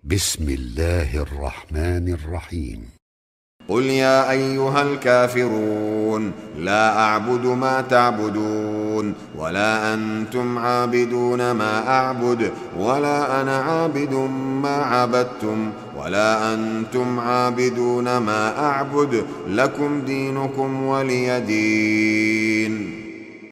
بسم الله الرحمن الرحيم. قل يا أيها الكافرون لا أعبد ما تعبدون ولا أنتم عابدون ما أعبد ولا أنا عابد ما عبدتم ولا أنتم عابدون ما أعبد لكم دينكم ولي دين.